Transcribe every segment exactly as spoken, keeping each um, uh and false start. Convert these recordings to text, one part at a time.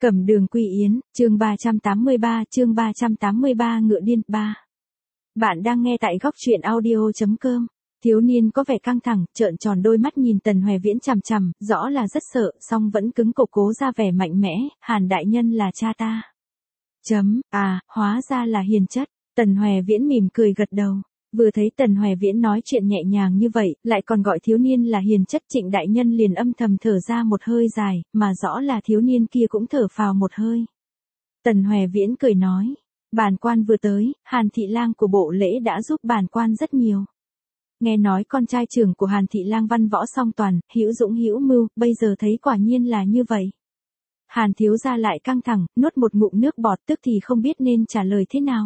Cẩm Đường Quy Yến, chương ba trăm tám mươi ba, chương ba trăm tám mươi ba Ngựa Điên ba. Bạn đang nghe tại góc truyện audio chấm com. Thiếu niên có vẻ căng thẳng, trợn tròn đôi mắt nhìn Tần Hoè Viễn chằm chằm, rõ là rất sợ, song vẫn cứng cổ cố ra vẻ mạnh mẽ, Hàn đại nhân là cha ta. Chấm, à, hóa ra là hiền chất, Tần Hoè Viễn mỉm cười gật đầu. Vừa thấy Tần Hoè Viễn nói chuyện nhẹ nhàng như vậy, lại còn gọi thiếu niên là hiền chất, Trịnh đại nhân liền âm thầm thở ra một hơi dài, mà rõ là thiếu niên kia cũng thở phào một hơi. Tần Hoè Viễn cười nói, bản quan vừa tới, Hàn thị lang của bộ lễ đã giúp bản quan rất nhiều. Nghe nói con trai trưởng của Hàn thị lang văn võ song toàn, hữu dũng hữu mưu, bây giờ thấy quả nhiên là như vậy. Hàn thiếu gia lại căng thẳng, nuốt một ngụm nước bọt, tức thì không biết nên trả lời thế nào.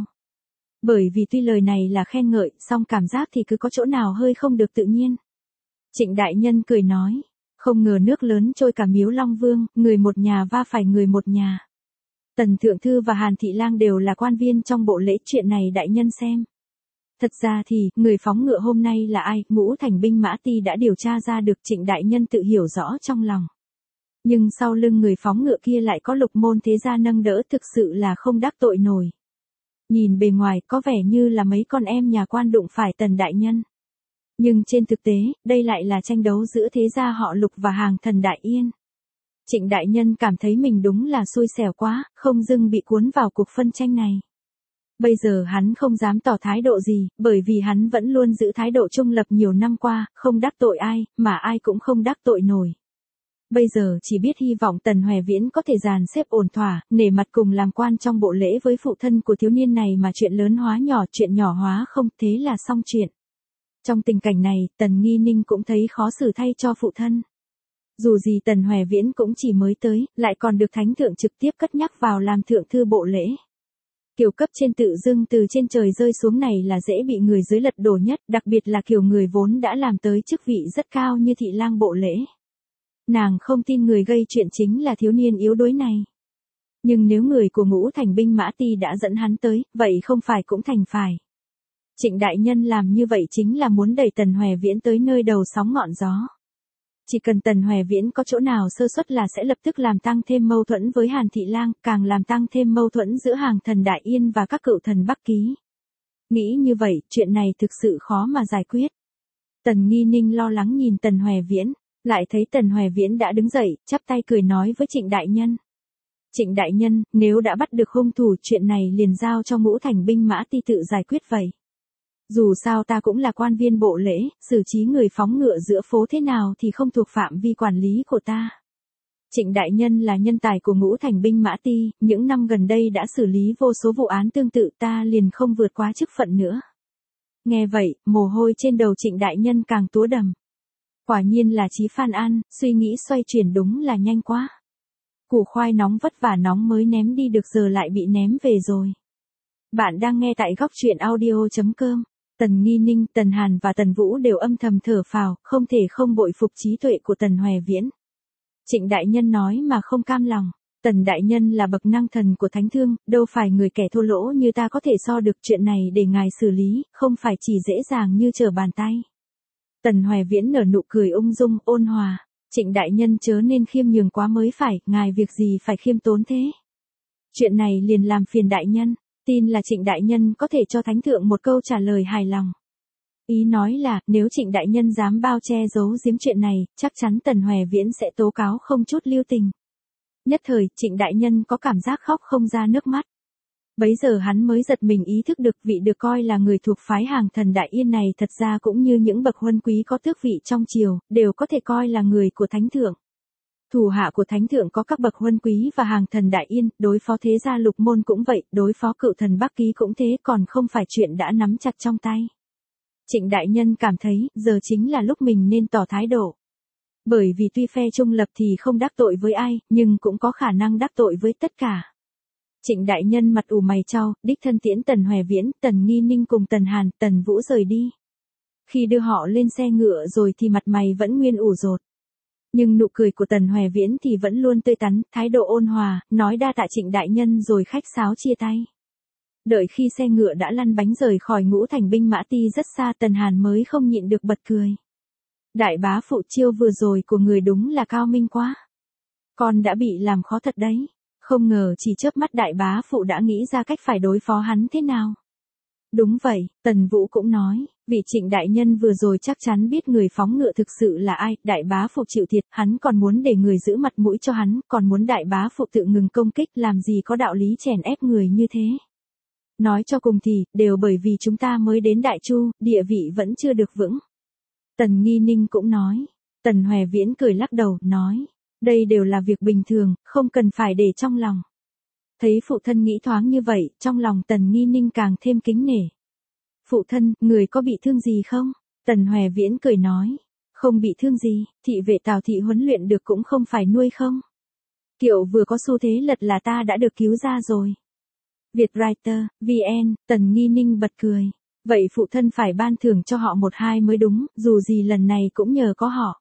Bởi vì tuy lời này là khen ngợi, song cảm giác thì cứ có chỗ nào hơi không được tự nhiên. Trịnh đại nhân cười nói, không ngờ nước lớn trôi cả Miếu Long Vương, người một nhà va phải người một nhà. Tần Thượng Thư và Hàn Thị Lang đều là quan viên trong bộ lễ, chuyện này đại nhân xem. Thật ra thì, người phóng ngựa hôm nay là ai, Ngũ Thành binh mã ti đã điều tra ra được, Trịnh đại nhân tự hiểu rõ trong lòng. Nhưng sau lưng người phóng ngựa kia lại có Lục Môn thế gia nâng đỡ, thực sự là không đắc tội nổi. Nhìn bề ngoài có vẻ như là mấy con em nhà quan đụng phải Tần đại nhân. Nhưng trên thực tế, đây lại là tranh đấu giữa thế gia họ Lục và hàng thần Đại Yên. Trịnh đại nhân cảm thấy mình đúng là xui xẻo quá, không dưng bị cuốn vào cuộc phân tranh này. Bây giờ hắn không dám tỏ thái độ gì, bởi vì hắn vẫn luôn giữ thái độ trung lập nhiều năm qua, không đắc tội ai, mà ai cũng không đắc tội nổi. Bây giờ chỉ biết hy vọng Tần Hoè Viễn có thể dàn xếp ổn thỏa, nể mặt cùng làm quan trong bộ lễ với phụ thân của thiếu niên này, mà chuyện lớn hóa nhỏ, chuyện nhỏ hóa không, thế là xong chuyện. Trong tình cảnh này, Tần Nghi Ninh cũng thấy khó xử thay cho phụ thân. Dù gì Tần Hoè Viễn cũng chỉ mới tới, lại còn được thánh thượng trực tiếp cất nhắc vào làm thượng thư bộ lễ. Kiểu cấp trên tự dưng từ trên trời rơi xuống này là dễ bị người dưới lật đổ nhất, đặc biệt là kiểu người vốn đã làm tới chức vị rất cao như thị lang bộ lễ. Nàng không tin người gây chuyện chính là thiếu niên yếu đuối này. Nhưng nếu người của Ngũ Thành binh mã ti đã dẫn hắn tới, vậy không phải cũng thành phải. Trịnh đại nhân làm như vậy chính là muốn đẩy Tần Hoè Viễn tới nơi đầu sóng ngọn gió. Chỉ cần Tần Hoè Viễn có chỗ nào sơ suất là sẽ lập tức làm tăng thêm mâu thuẫn với Hàn Thị Lang, càng làm tăng thêm mâu thuẫn giữa hàng thần Đại Yên và các cựu thần Bắc Ký. Nghĩ như vậy, chuyện này thực sự khó mà giải quyết. Tần Nghi Ninh lo lắng nhìn Tần Hoè Viễn. Lại thấy Tần Hoè Viễn đã đứng dậy, chắp tay cười nói với Trịnh đại nhân. Trịnh đại nhân, nếu đã bắt được hung thủ, chuyện này liền giao cho Ngũ Thành binh mã ti tự giải quyết vậy. Dù sao ta cũng là quan viên bộ lễ, xử trí người phóng ngựa giữa phố thế nào thì không thuộc phạm vi quản lý của ta. Trịnh đại nhân là nhân tài của Ngũ Thành binh mã ti, những năm gần đây đã xử lý vô số vụ án tương tự, ta liền không vượt quá chức phận nữa. Nghe vậy, mồ hôi trên đầu Trịnh đại nhân càng túa đầm. Quả nhiên là Chí Phan An, suy nghĩ xoay chuyển đúng là nhanh quá. Củ khoai nóng vất vả nóng mới ném đi được giờ lại bị ném về rồi. Bạn đang nghe tại góc truyện audio chấm com. Tần Nghi Ninh, Tần Hàn và Tần Vũ đều âm thầm thở phào, không thể không bội phục trí tuệ của Tần Hoè Viễn. Trịnh đại nhân nói mà không cam lòng. Tần đại nhân là bậc năng thần của thánh thương, đâu phải người kẻ thô lỗ như ta có thể so được, chuyện này để ngài xử lý, không phải chỉ dễ dàng như trở bàn tay. Tần Hoè Viễn nở nụ cười ung dung, ôn hòa. Trịnh đại nhân chớ nên khiêm nhường quá mới phải, ngài việc gì phải khiêm tốn thế. Chuyện này liền làm phiền đại nhân, tin là Trịnh đại nhân có thể cho thánh thượng một câu trả lời hài lòng. Ý nói là, nếu Trịnh đại nhân dám bao che giấu giếm chuyện này, chắc chắn Tần Hoè Viễn sẽ tố cáo không chút lưu tình. Nhất thời, Trịnh đại nhân có cảm giác khóc không ra nước mắt. Bấy giờ hắn mới giật mình ý thức được vị được coi là người thuộc phái hàng thần Đại Yên này thật ra cũng như những bậc huân quý có tước vị trong triều, đều có thể coi là người của thánh thượng. Thủ hạ của thánh thượng có các bậc huân quý và hàng thần Đại Yên, đối phó thế gia Lục Môn cũng vậy, đối phó cựu thần Bắc Ký cũng thế, còn không phải chuyện đã nắm chặt trong tay. Trịnh đại nhân cảm thấy, giờ chính là lúc mình nên tỏ thái độ. Bởi vì tuy phe trung lập thì không đắc tội với ai, nhưng cũng có khả năng đắc tội với tất cả. Trịnh đại nhân mặt ủ mày chau, đích thân tiễn Tần Hoè Viễn, Tần Nghi Ninh cùng Tần Hàn, Tần Vũ rời đi. Khi đưa họ lên xe ngựa rồi thì mặt mày vẫn nguyên ủ rột. Nhưng nụ cười của Tần Hoè Viễn thì vẫn luôn tươi tắn, thái độ ôn hòa, nói đa tạ Trịnh đại nhân rồi khách sáo chia tay. Đợi khi xe ngựa đã lăn bánh rời khỏi Ngũ Thành binh mã ti rất xa, Tần Hàn mới không nhịn được bật cười. Đại bá phụ chiêu vừa rồi của người đúng là cao minh quá. Con đã bị làm khó thật đấy. Không ngờ chỉ chớp mắt đại bá phụ đã nghĩ ra cách phải đối phó hắn thế nào. Đúng vậy, Tần Vũ cũng nói, vị Trịnh đại nhân vừa rồi chắc chắn biết người phóng ngựa thực sự là ai, đại bá phụ chịu thiệt, hắn còn muốn để người giữ mặt mũi cho hắn, còn muốn đại bá phụ tự ngừng công kích, làm gì có đạo lý chèn ép người như thế. Nói cho cùng thì, đều bởi vì chúng ta mới đến Đại Chu, địa vị vẫn chưa được vững. Tần Nghi Ninh cũng nói, Tần Hoè Viễn cười lắc đầu, nói, đây đều là việc bình thường, không cần phải để trong lòng. Thấy phụ thân nghĩ thoáng như vậy, trong lòng Tần Nghi Ninh càng thêm kính nể. Phụ thân, người có bị thương gì không? Tần Hoè Viễn cười nói, không bị thương gì, thị vệ Tào thị huấn luyện được cũng không phải nuôi không. Kiệu vừa có xu thế lật là ta đã được cứu ra rồi. Vietwriter, vê en, Tần Nghi Ninh bật cười. Vậy phụ thân phải ban thưởng cho họ một hai mới đúng, dù gì lần này cũng nhờ có họ.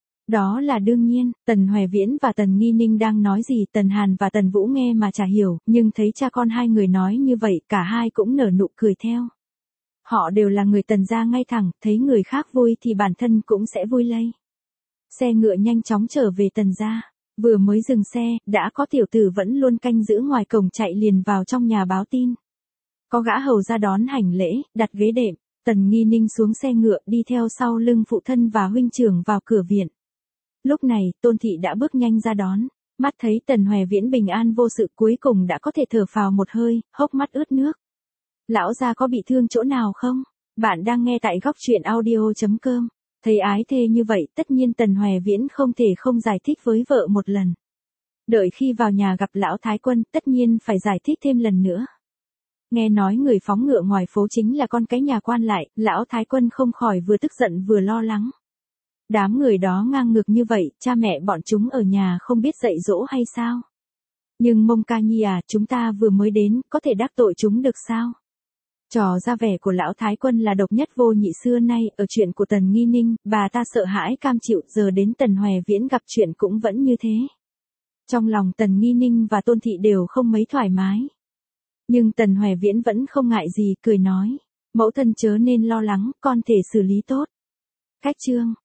Đó là đương nhiên, Tần Hoè Viễn và Tần Nghi Ninh đang nói gì Tần Hàn và Tần Vũ nghe mà chả hiểu, nhưng thấy cha con hai người nói như vậy, cả hai cũng nở nụ cười theo. Họ đều là người Tần gia ngay thẳng, thấy người khác vui thì bản thân cũng sẽ vui lây. Xe ngựa nhanh chóng trở về Tần gia, vừa mới dừng xe, đã có tiểu tử vẫn luôn canh giữ ngoài cổng chạy liền vào trong nhà báo tin. Có gã hầu ra đón hành lễ, đặt ghế đệm, Tần Nghi Ninh xuống xe ngựa đi theo sau lưng phụ thân và huynh trưởng vào cửa viện. Lúc này, Tôn Thị đã bước nhanh ra đón, mắt thấy Tần Hoè Viễn bình an vô sự cuối cùng đã có thể thở phào một hơi, hốc mắt ướt nước. Lão gia có bị thương chỗ nào không? Bạn đang nghe tại góc truyện audio chấm com. Thấy ái thê như vậy, tất nhiên Tần Hoè Viễn không thể không giải thích với vợ một lần. Đợi khi vào nhà gặp lão Thái Quân, tất nhiên phải giải thích thêm lần nữa. Nghe nói người phóng ngựa ngoài phố chính là con cái nhà quan lại, lão Thái Quân không khỏi vừa tức giận vừa lo lắng. Đám người đó ngang ngược như vậy, cha mẹ bọn chúng ở nhà không biết dạy dỗ hay sao? Nhưng Mông Ca Nhi à, chúng ta vừa mới đến, có thể đắc tội chúng được sao? Trò ra vẻ của lão Thái Quân là độc nhất vô nhị xưa nay, ở chuyện của Tần Nghi Ninh, bà ta sợ hãi cam chịu, giờ đến Tần Hoè Viễn gặp chuyện cũng vẫn như thế. Trong lòng Tần Nghi Ninh và Tôn Thị đều không mấy thoải mái. Nhưng Tần Hoè Viễn vẫn không ngại gì, cười nói, mẫu thân chớ nên lo lắng, con thể xử lý tốt. Cách chương